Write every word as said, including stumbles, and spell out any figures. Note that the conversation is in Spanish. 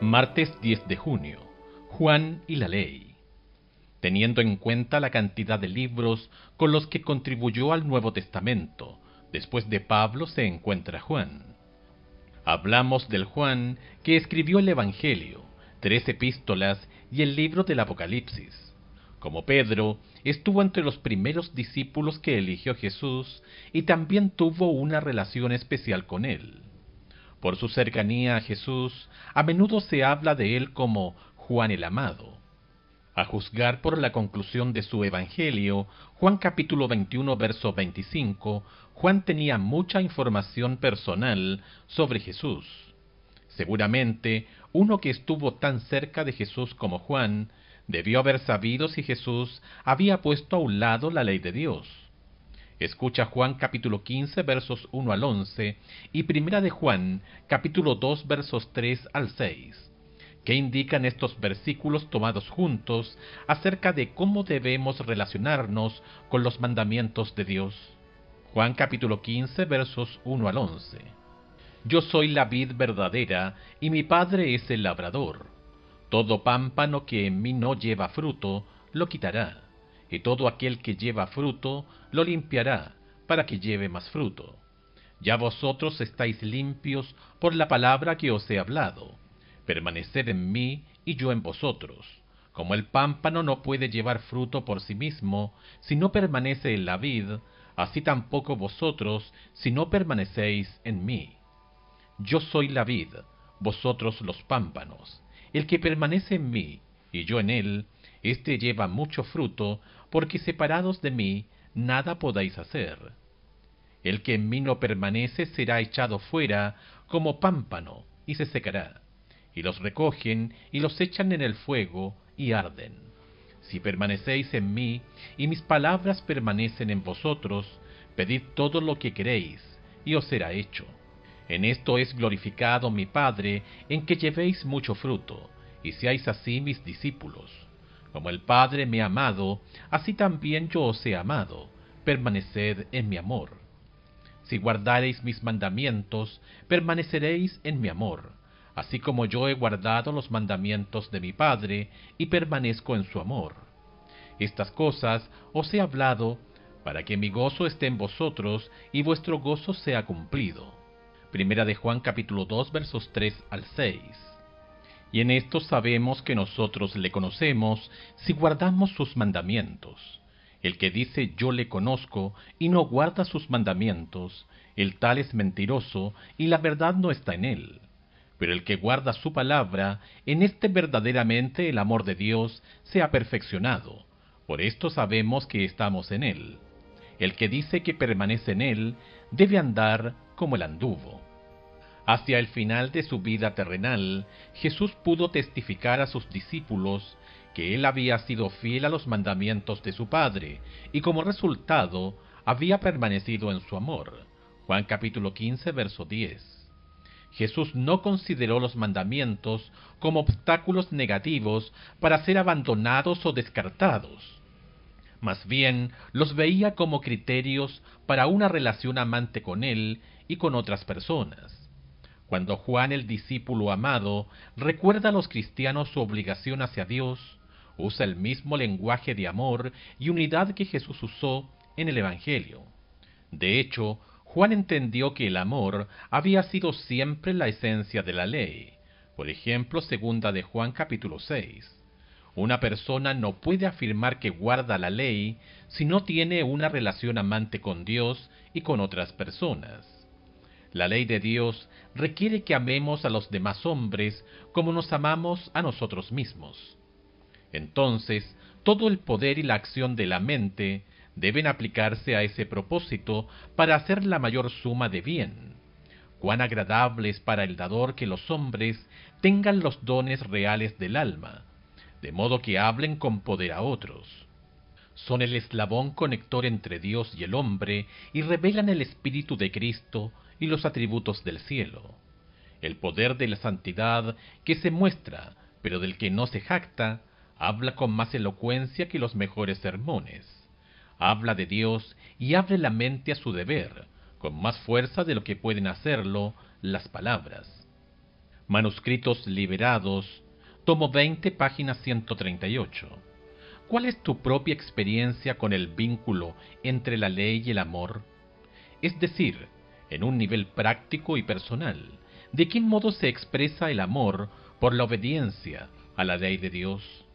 Martes diez de junio. Juan y la ley. Teniendo en cuenta la cantidad de libros con los que contribuyó al Nuevo Testamento, después de Pablo se encuentra Juan. Hablamos del Juan que escribió el Evangelio, tres epístolas y el libro del Apocalipsis. Como Pedro, estuvo entre los primeros discípulos que eligió Jesús y también tuvo una relación especial con él. Por su cercanía a Jesús, a menudo se habla de él como Juan el Amado. A juzgar por la conclusión de su Evangelio, Juan capítulo veintiuno, verso veinticinco, Juan tenía mucha información personal sobre Jesús. Seguramente, uno que estuvo tan cerca de Jesús como Juan, debió haber sabido si Jesús había puesto a un lado la ley de Dios. Escucha Juan capítulo quince, versos uno al once, y Primera de Juan capítulo dos, versos tres al seis. ¿Qué indican estos versículos tomados juntos acerca de cómo debemos relacionarnos con los mandamientos de Dios? Juan capítulo quince, versos uno al once. Yo soy la vid verdadera, y mi Padre es el labrador. Todo pámpano que en mí no lleva fruto, lo quitará, y todo aquel que lleva fruto, lo limpiará, para que lleve más fruto. Ya vosotros estáis limpios por la palabra que os he hablado. Permaneced en mí y yo en vosotros. Como el pámpano no puede llevar fruto por sí mismo, si no permanece en la vid, así tampoco vosotros, si no permanecéis en mí. Yo soy la vid, vosotros los pámpanos. El que permanece en mí, y yo en él, éste lleva mucho fruto, porque separados de mí, nada podéis hacer. El que en mí no permanece será echado fuera como pámpano, y se secará. Y los recogen, y los echan en el fuego, y arden. Si permanecéis en mí, y mis palabras permanecen en vosotros, pedid todo lo que queréis, y os será hecho. En esto es glorificado mi Padre, en que llevéis mucho fruto, y seáis así mis discípulos. Como el Padre me ha amado, así también yo os he amado. Permaneced en mi amor. Si guardareis mis mandamientos, permaneceréis en mi amor, así como yo he guardado los mandamientos de mi Padre, y permanezco en su amor. Estas cosas os he hablado, para que mi gozo esté en vosotros, y vuestro gozo sea cumplido. Primera de Juan capítulo dos, versos tres al seis. Y en esto sabemos que nosotros le conocemos, si guardamos sus mandamientos. El que dice yo le conozco, y no guarda sus mandamientos, el tal es mentiroso, y la verdad no está en él. Pero el que guarda su palabra, en este verdaderamente el amor de Dios se ha perfeccionado. Por esto sabemos que estamos en él. El que dice que permanece en él, debe andar como el anduvo. Hacia el final de su vida terrenal, Jesús pudo testificar a sus discípulos que él había sido fiel a los mandamientos de su Padre, y como resultado, había permanecido en su amor. Juan capítulo quince, verso diez. Jesús no consideró los mandamientos como obstáculos negativos para ser abandonados o descartados. Más bien, los veía como criterios para una relación amante con él y con otras personas. Cuando Juan el discípulo amado recuerda a los cristianos su obligación hacia Dios, usa el mismo lenguaje de amor y unidad que Jesús usó en el Evangelio. De hecho, Juan entendió que el amor había sido siempre la esencia de la ley. Por ejemplo, segunda de Juan capítulo seis. Una persona no puede afirmar que guarda la ley si no tiene una relación amante con Dios y con otras personas. La ley de Dios requiere que amemos a los demás hombres como nos amamos a nosotros mismos. Entonces, todo el poder y la acción de la mente deben aplicarse a ese propósito para hacer la mayor suma de bien. Cuán agradable es para el dador que los hombres tengan los dones reales del alma, de modo que hablen con poder a otros. Son el eslabón conector entre Dios y el hombre y revelan el Espíritu de Cristo y los atributos del cielo. El poder de la santidad que se muestra, pero del que no se jacta, habla con más elocuencia que los mejores sermones. Habla de Dios y abre la mente a su deber, con más fuerza de lo que pueden hacerlo las palabras. Manuscritos Liberados, tomo veinte, página ciento treinta y ocho. ¿Cuál es tu propia experiencia con el vínculo entre la ley y el amor? Es decir, en un nivel práctico y personal, ¿de qué modo se expresa el amor por la obediencia a la ley de Dios?